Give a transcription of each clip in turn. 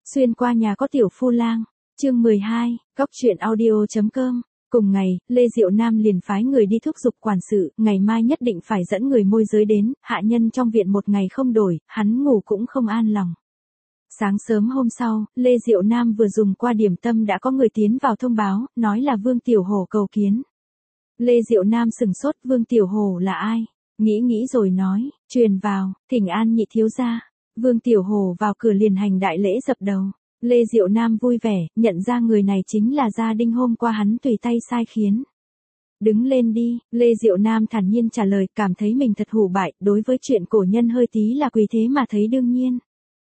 Xuyên qua nhà có tiểu phu lang, chương 12, góc truyện audio.com. Cùng ngày, Lê Diệu Nam liền phái người đi thúc giục quản sự, ngày mai nhất định phải dẫn người môi giới đến, hạ nhân trong viện một ngày không đổi, hắn ngủ cũng không an lòng. Sáng sớm hôm sau, Lê Diệu Nam vừa dùng qua điểm tâm đã có người tiến vào thông báo, nói là Vương Tiểu Hổ cầu kiến. Lê Diệu Nam sửng sốt, Vương Tiểu Hổ là ai? Nghĩ rồi nói, truyền vào, thỉnh an nhị thiếu gia. Vương Tiểu Hổ vào cửa liền hành đại lễ dập đầu. Lê Diệu Nam vui vẻ, nhận ra người này chính là gia đình hôm qua hắn tùy tay sai khiến. Đứng lên đi, Lê Diệu Nam thản nhiên trả lời, cảm thấy mình thật hủ bại, đối với chuyện cổ nhân hơi tí là quỳ thế mà thấy đương nhiên.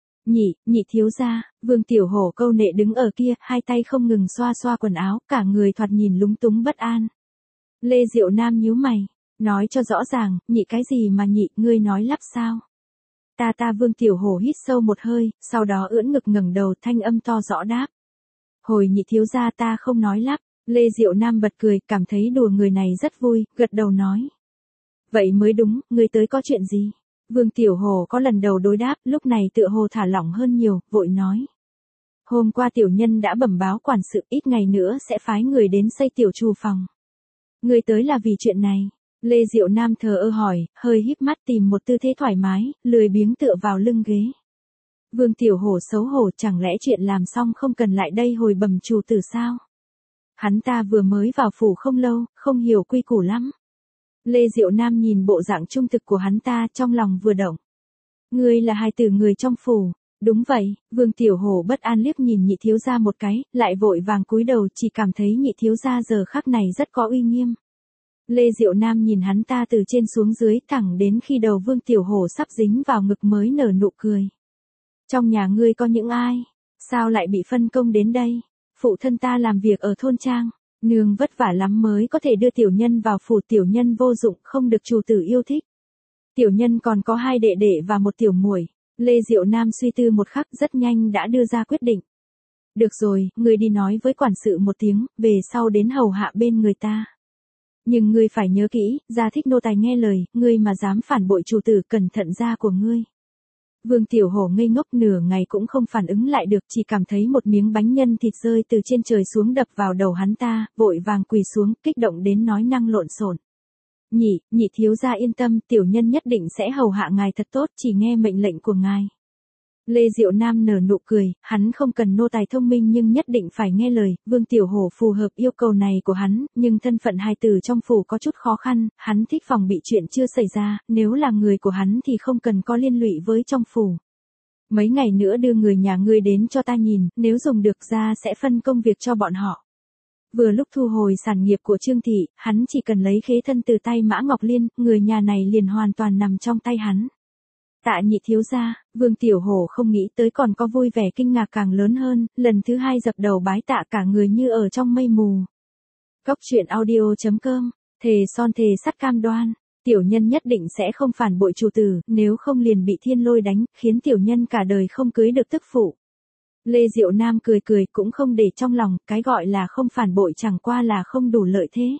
Nhị thiếu gia. Vương Tiểu Hổ câu nệ đứng ở kia, hai tay không ngừng xoa xoa quần áo, cả người thoạt nhìn lúng túng bất an. Lê Diệu Nam nhíu mày, nói cho rõ ràng, nhị cái gì mà nhị, ngươi nói lắp sao? Ta Vương Tiểu Hổ hít sâu một hơi, sau đó ưỡn ngực ngẩng đầu, thanh âm to rõ đáp. Hồi nhị thiếu gia, ta không nói lắp. Lê Diệu Nam bật cười, cảm thấy đùa người này rất vui, gật đầu nói. Vậy mới đúng, ngươi tới có chuyện gì? Vương Tiểu Hổ có lần đầu đối đáp, lúc này tựa hồ thả lỏng hơn nhiều, vội nói. Hôm qua tiểu nhân đã bẩm báo quản sự, ít ngày nữa sẽ phái người đến xây tiểu trù phòng. Ngươi tới là vì chuyện này. Lê Diệu Nam thờ ơ hỏi, hơi híp mắt tìm một tư thế thoải mái, lười biếng tựa vào lưng ghế. Vương Tiểu Hổ xấu hổ, chẳng lẽ chuyện làm xong không cần lại đây hồi bẩm chủ tử sao? Hắn ta vừa mới vào phủ không lâu, không hiểu quy củ lắm. Lê Diệu Nam nhìn bộ dạng trung thực của hắn ta, trong lòng vừa động. Ngươi là hài tử người trong phủ. Đúng vậy. Vương Tiểu Hổ bất an liếc nhìn nhị thiếu gia một cái, lại vội vàng cúi đầu, chỉ cảm thấy nhị thiếu gia giờ khắc này rất có uy nghiêm. Lê Diệu Nam nhìn hắn ta từ trên xuống dưới, thẳng đến khi đầu Vương Tiểu Hổ sắp dính vào ngực mới nở nụ cười. Trong nhà ngươi có những ai? Sao lại bị phân công đến đây? Phụ thân ta làm việc ở thôn trang, nương vất vả lắm mới có thể đưa tiểu nhân vào phủ, tiểu nhân vô dụng, không được chủ tử yêu thích. Tiểu nhân còn có 2 đệ đệ và 1 tiểu muội. Lê Diệu Nam suy tư một khắc, rất nhanh đã đưa ra quyết định. Được rồi, ngươi đi nói với quản sự một tiếng, về sau đến hầu hạ bên người ta. Nhưng ngươi phải nhớ kỹ, gia thích nô tài nghe lời, ngươi mà dám phản bội chủ tử, cẩn thận da của ngươi. Vương Tiểu Hổ ngây ngốc nửa ngày cũng không phản ứng lại được, chỉ cảm thấy một miếng bánh nhân thịt rơi từ trên trời xuống đập vào đầu hắn ta, vội vàng quỳ xuống, kích động đến nói năng lộn xộn. Nhị thiếu gia yên tâm, tiểu nhân nhất định sẽ hầu hạ ngài thật tốt, chỉ nghe mệnh lệnh của ngài. Lê Diệu Nam nở nụ cười, hắn không cần nô tài thông minh nhưng nhất định phải nghe lời. Vương Tiểu Hổ phù hợp yêu cầu này của hắn, nhưng thân phận hài tử trong phủ có chút khó khăn, hắn thích phòng bị chuyện chưa xảy ra, nếu là người của hắn thì không cần có liên lụy với trong phủ. Mấy ngày nữa đưa người nhà ngươi đến cho ta nhìn, nếu dùng được ra sẽ phân công việc cho bọn họ. Vừa lúc thu hồi sản nghiệp của Trương Thị, hắn chỉ cần lấy khế thân từ tay Mã Ngọc Liên, người nhà này liền hoàn toàn nằm trong tay hắn. Tạ nhị thiếu gia. Vương Tiểu Hổ không nghĩ tới còn có vui vẻ kinh ngạc càng lớn hơn, lần thứ 2 dập đầu bái tạ, cả người như ở trong mây mù. Góc truyện audio.com, thề son thề sắt cam đoan, tiểu nhân nhất định sẽ không phản bội chủ tử, nếu không liền bị thiên lôi đánh, khiến tiểu nhân cả đời không cưới được tức phụ. Lê Diệu Nam cười cũng không để trong lòng, cái gọi là không phản bội chẳng qua là không đủ lợi thế.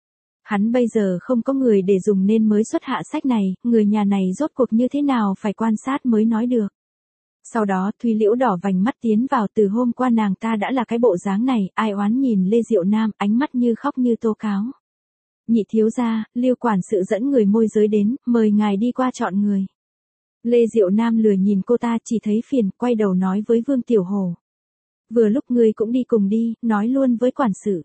Hắn bây giờ không có người để dùng nên mới xuất hạ sách này, người nhà này rốt cuộc như thế nào phải quan sát mới nói được. Sau đó Thúy Liễu đỏ vành mắt tiến vào, từ hôm qua nàng ta đã là cái bộ dáng này, ai oán nhìn Lê Diệu Nam, ánh mắt như khóc như tố cáo. Nhị thiếu gia, Liêu quản sự dẫn người môi giới đến, mời ngài đi qua chọn người. Lê Diệu Nam lười nhìn cô ta, chỉ thấy phiền, quay đầu nói với Vương Tiểu Hổ. Vừa lúc ngươi cũng đi cùng đi, nói luôn với quản sự.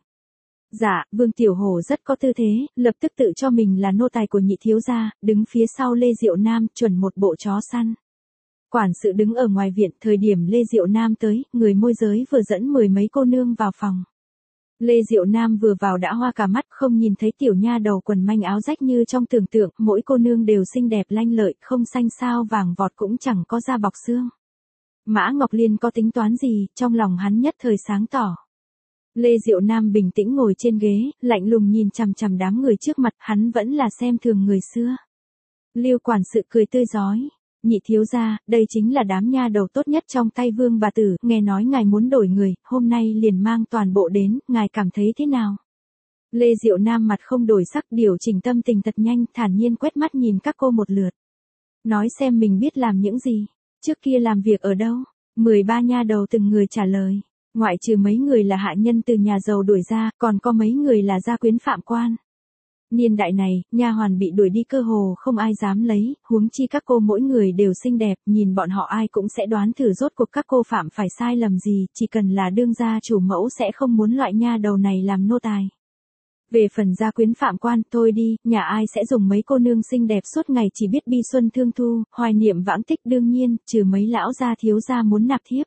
Dạ. Vương Tiểu Hổ rất có tư thế, lập tức tự cho mình là nô tài của nhị thiếu gia, đứng phía sau Lê Diệu Nam, chuẩn một bộ chó săn. Quản sự đứng ở ngoài viện, thời điểm Lê Diệu Nam tới, người môi giới vừa dẫn 10 mấy cô nương vào phòng. Lê Diệu Nam vừa vào đã hoa cả mắt, không nhìn thấy tiểu nha đầu quần manh áo rách như trong tưởng tượng, mỗi cô nương đều xinh đẹp lanh lợi, không xanh sao vàng vọt cũng chẳng có da bọc xương. Mã Ngọc Liên có tính toán gì, trong lòng hắn nhất thời sáng tỏ. Lê Diệu Nam bình tĩnh ngồi trên ghế, lạnh lùng nhìn chằm chằm đám người trước mặt, hắn vẫn là xem thường người xưa. Liêu quản sự cười tươi rói. Nhị thiếu gia, đây chính là đám nha đầu tốt nhất trong tay Vương bà tử, nghe nói ngài muốn đổi người, hôm nay liền mang toàn bộ đến, ngài cảm thấy thế nào? Lê Diệu Nam mặt không đổi sắc, điều chỉnh tâm tình thật nhanh, thản nhiên quét mắt nhìn các cô một lượt. Nói xem mình biết làm những gì, trước kia làm việc ở đâu? 13 nha đầu từng người trả lời. Ngoại trừ mấy người là hạ nhân từ nhà giàu đuổi ra, còn có mấy người là gia quyến phạm quan. Niên đại này, nha hoàn bị đuổi đi cơ hồ không ai dám lấy, huống chi các cô mỗi người đều xinh đẹp, nhìn bọn họ ai cũng sẽ đoán thử rốt cuộc các cô phạm phải sai lầm gì, chỉ cần là đương gia chủ mẫu sẽ không muốn loại nha đầu này làm nô tài. Về phần gia quyến phạm quan, thôi đi, nhà ai sẽ dùng mấy cô nương xinh đẹp suốt ngày chỉ biết bi xuân thương thu, hoài niệm vãng tích đương nhiên, trừ mấy lão gia thiếu gia muốn nạp thiếp.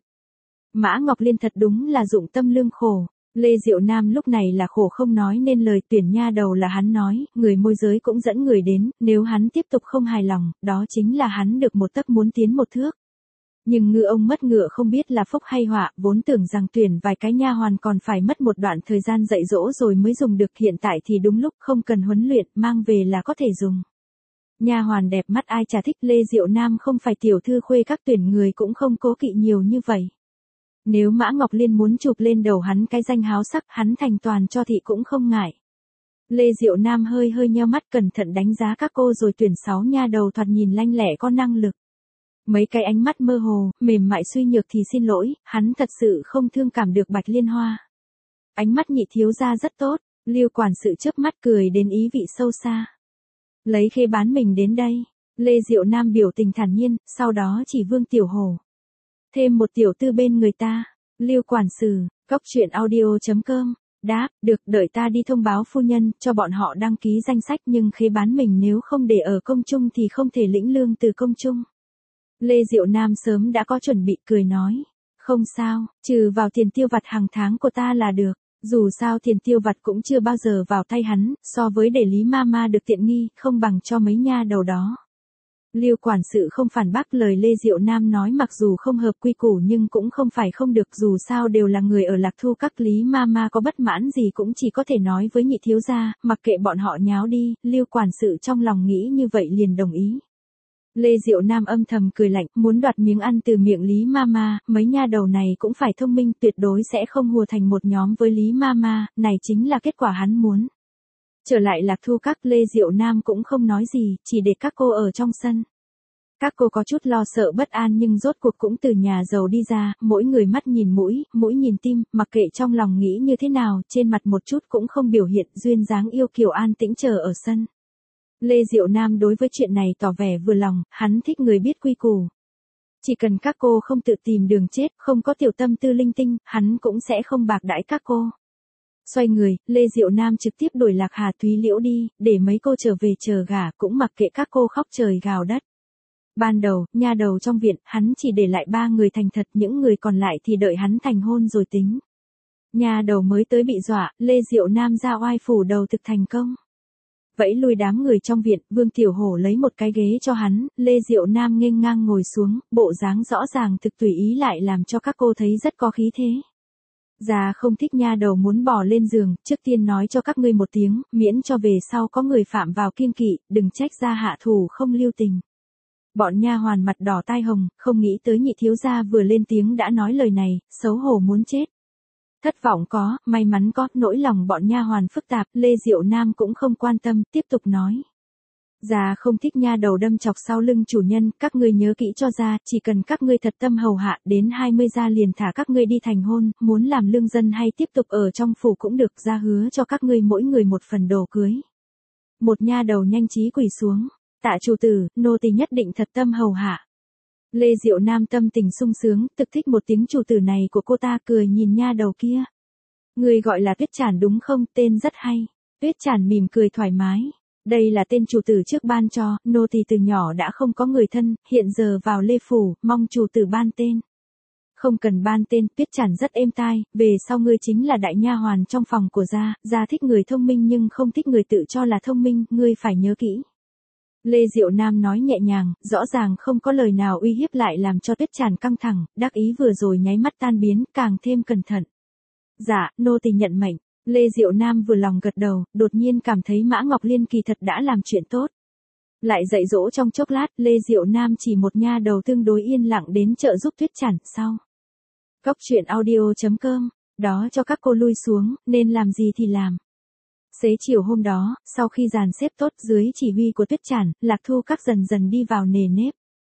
Mã Ngọc Liên thật đúng là dụng tâm lương khổ. Lê Diệu Nam lúc này là khổ không nói nên lời, tuyển nha đầu là hắn nói, người môi giới cũng dẫn người đến, nếu hắn tiếp tục không hài lòng, đó chính là hắn được một tấc muốn tiến một thước. Nhưng ngư ông mất ngựa không biết là phúc hay họa, vốn tưởng rằng tuyển vài cái nha hoàn còn phải mất một đoạn thời gian dạy dỗ rồi mới dùng được, hiện tại thì đúng lúc không cần huấn luyện, mang về là có thể dùng. Nha hoàn đẹp mắt ai chả thích, Lê Diệu Nam không phải tiểu thư khuê các tuyển người cũng không cố kỵ nhiều như vậy. Nếu Mã Ngọc Liên muốn chụp lên đầu hắn cái danh háo sắc, hắn thành toàn cho thị cũng không ngại. Lê Diệu Nam hơi nheo mắt cẩn thận đánh giá các cô rồi tuyển 6 nha đầu thoạt nhìn lanh lẹ có năng lực. Mấy cái ánh mắt mơ hồ, mềm mại suy nhược thì xin lỗi, hắn thật sự không thương cảm được Bạch Liên Hoa. Ánh mắt nhị thiếu gia rất tốt, Lưu quản sự chớp mắt cười đến ý vị sâu xa. Lấy khê bán mình đến đây, Lê Diệu Nam biểu tình thản nhiên, sau đó chỉ Vương Tiểu Hổ. Thêm một tiểu tư bên người ta, Lưu quản sự, cóc truyện audio.com, đáp, được, đợi ta đi thông báo phu nhân, cho bọn họ đăng ký danh sách, nhưng khế bán mình nếu không để ở công chung thì không thể lĩnh lương từ công chung. Lê Diệu Nam sớm đã có chuẩn bị, cười nói, không sao, trừ vào tiền tiêu vặt hàng tháng của ta là được, dù sao tiền tiêu vặt cũng chưa bao giờ vào tay hắn, so với để Lý Mama được tiện nghi, không bằng cho mấy nha đầu đó. Lưu quản sự không phản bác lời Lê Diệu Nam nói, mặc dù không hợp quy củ nhưng cũng không phải không được, dù sao đều là người ở Lạc Thu các, Lý Mama có bất mãn gì cũng chỉ có thể nói với nhị thiếu gia, mặc kệ bọn họ nháo đi, Lưu quản sự trong lòng nghĩ như vậy liền đồng ý. Lê Diệu Nam âm thầm cười lạnh, muốn đoạt miếng ăn từ miệng Lý Mama, mấy nha đầu này cũng phải thông minh, tuyệt đối sẽ không hùa thành một nhóm với Lý Mama, này chính là kết quả hắn muốn. Trở lại Lạc Thu các, Lê Diệu Nam cũng không nói gì, chỉ để các cô ở trong sân. Các cô có chút lo sợ bất an nhưng rốt cuộc cũng từ nhà giàu đi ra, mỗi người mắt nhìn mũi, mũi nhìn tim, mặc kệ trong lòng nghĩ như thế nào, trên mặt một chút cũng không biểu hiện, duyên dáng yêu kiều an tĩnh chờ ở sân. Lê Diệu Nam đối với chuyện này tỏ vẻ vừa lòng, hắn thích người biết quy củ. Chỉ cần các cô không tự tìm đường chết, không có tiểu tâm tư linh tinh, hắn cũng sẽ không bạc đãi các cô. Xoay người, Lê Diệu Nam trực tiếp đuổi Lạc Hà Thúy Liễu đi, để mấy cô trở về chờ gả, cũng mặc kệ các cô khóc trời gào đất. Ban đầu, nha đầu trong viện, hắn chỉ để lại 3 người thành thật, những người còn lại thì đợi hắn thành hôn rồi tính. Nha đầu mới tới bị dọa, Lê Diệu Nam ra oai phủ đầu thực thành công. Vẫy lui đám người trong viện, Vương Tiểu Hổ lấy một cái ghế cho hắn, Lê Diệu Nam nghênh ngang ngồi xuống, bộ dáng rõ ràng thực tùy ý lại làm cho các cô thấy rất có khí thế. Già không thích nha đầu muốn bỏ lên giường, trước tiên nói cho các ngươi một tiếng, miễn cho về sau có người phạm vào kiêng kỵ, đừng trách ra hạ thủ không lưu tình. Bọn nha hoàn mặt đỏ tai hồng, không nghĩ tới nhị thiếu gia vừa lên tiếng đã nói lời này, xấu hổ muốn chết. Thất vọng có, may mắn có, nỗi lòng bọn nha hoàn phức tạp, Lê Diệu Nam cũng không quan tâm, tiếp tục nói. Già không thích nha đầu đâm chọc sau lưng chủ nhân, các ngươi nhớ kỹ cho ra, chỉ cần các ngươi thật tâm hầu hạ, đến 20 gia liền thả các ngươi đi thành hôn, muốn làm lương dân hay tiếp tục ở trong phủ cũng được, ra hứa cho các ngươi mỗi người một phần đồ cưới. Một nha đầu nhanh trí quỳ xuống, tạ chủ tử, nô tỳ nhất định thật tâm hầu hạ. Lê Diệu Nam tâm tình sung sướng, thực thích một tiếng chủ tử này của cô ta, cười nhìn nha đầu kia. Người gọi là Tuyết Trản đúng không, tên rất hay. Tuyết Trản mỉm cười thoải mái. Đây là tên chủ tử trước ban cho, nô tỳ từ nhỏ đã không có người thân, hiện giờ vào Lê Phủ, mong chủ tử ban tên. Không cần ban tên, Tuyết Trản rất êm tai, về sau ngươi chính là đại nha hoàn trong phòng của gia, gia thích người thông minh nhưng không thích người tự cho là thông minh, ngươi phải nhớ kỹ. Lê Diệu Nam nói nhẹ nhàng, rõ ràng không có lời nào uy hiếp lại làm cho Tuyết Trản căng thẳng, đắc ý vừa rồi nháy mắt tan biến, càng thêm cẩn thận. Dạ, nô tỳ nhận mệnh. Lê Diệu Nam vừa lòng gật đầu, đột nhiên cảm thấy Mã Ngọc Liên kỳ thật đã làm chuyện tốt. Lại dạy dỗ trong chốc lát, Lê Diệu Nam chỉ một nha đầu tương đối yên lặng đến trợ giúp Tuyết Trản, sau. Cóc truyện audio.com, đó cho các cô lui xuống, nên làm gì thì làm. Xế chiều hôm đó, sau khi dàn xếp tốt dưới chỉ huy của Tuyết Trản, Lạc Thu các dần dần đi vào nề nếp.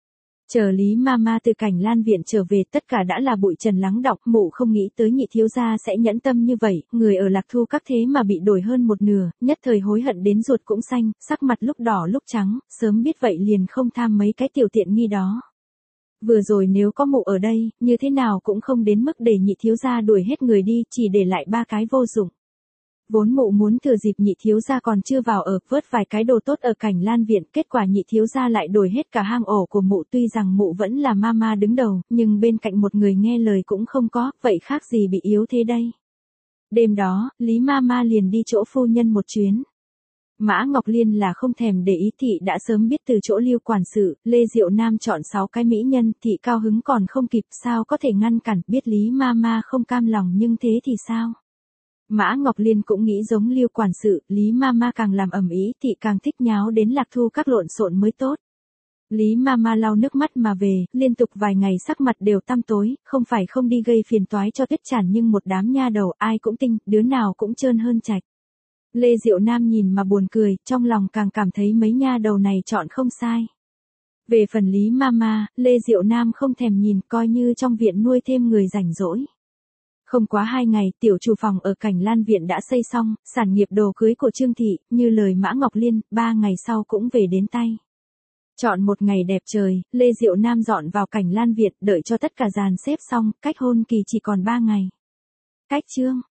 Chờ Lý Mama từ Cảnh Lan viện trở về, tất cả đã là bụi trần lắng đọng, mụ không nghĩ tới nhị thiếu gia sẽ nhẫn tâm như vậy, người ở Lạc Thu các thế mà bị đổi hơn một nửa, nhất thời hối hận đến ruột cũng xanh, sắc mặt lúc đỏ lúc trắng, sớm biết vậy liền không tham mấy cái tiểu tiện nghi đó. Vừa rồi nếu có mụ ở đây, như thế nào cũng không đến mức để nhị thiếu gia đuổi hết người đi, chỉ để lại ba cái vô dụng. Vốn mụ muốn thừa dịp nhị thiếu gia còn chưa vào ở, vớt vài cái đồ tốt ở Cảnh Lan viện, kết quả nhị thiếu gia lại đổi hết cả hang ổ của mụ. Tuy rằng mụ vẫn là mama đứng đầu, nhưng bên cạnh một người nghe lời cũng không có, vậy khác gì bị yếu thế đây. Đêm đó, Lý Mama liền đi chỗ phu nhân một chuyến. Mã Ngọc Liên là không thèm để ý, thị đã sớm biết từ chỗ Lưu quản sự, Lê Diệu Nam chọn 6 cái mỹ nhân, thị cao hứng còn không kịp, sao có thể ngăn cản, biết Lý Mama không cam lòng nhưng thế thì sao? Mã Ngọc Liên cũng nghĩ giống Lưu quản sự, Lý Mama càng làm ầm ĩ, thị càng thích nháo đến Lạc Thu các lộn xộn mới tốt. Lý Mama lau nước mắt mà về, liên tục vài ngày sắc mặt đều tăm tối, không phải không đi gây phiền toái cho Tuyết Tràn nhưng một đám nha đầu ai cũng tinh, đứa nào cũng trơn hơn chạch. Lê Diệu Nam nhìn mà buồn cười, trong lòng càng cảm thấy mấy nha đầu này chọn không sai. Về phần Lý Mama, Lê Diệu Nam không thèm nhìn, coi như trong viện nuôi thêm người rảnh rỗi. Không quá 2 ngày, tiểu chủ phòng ở Cảnh Lan viện đã xây xong, sản nghiệp đồ cưới của Trương Thị, như lời Mã Ngọc Liên, 3 ngày sau cũng về đến tay. Chọn một ngày đẹp trời, Lê Diệu Nam dọn vào Cảnh Lan viện, đợi cho tất cả dàn xếp xong, cách hôn kỳ chỉ còn 3 ngày. Cách chương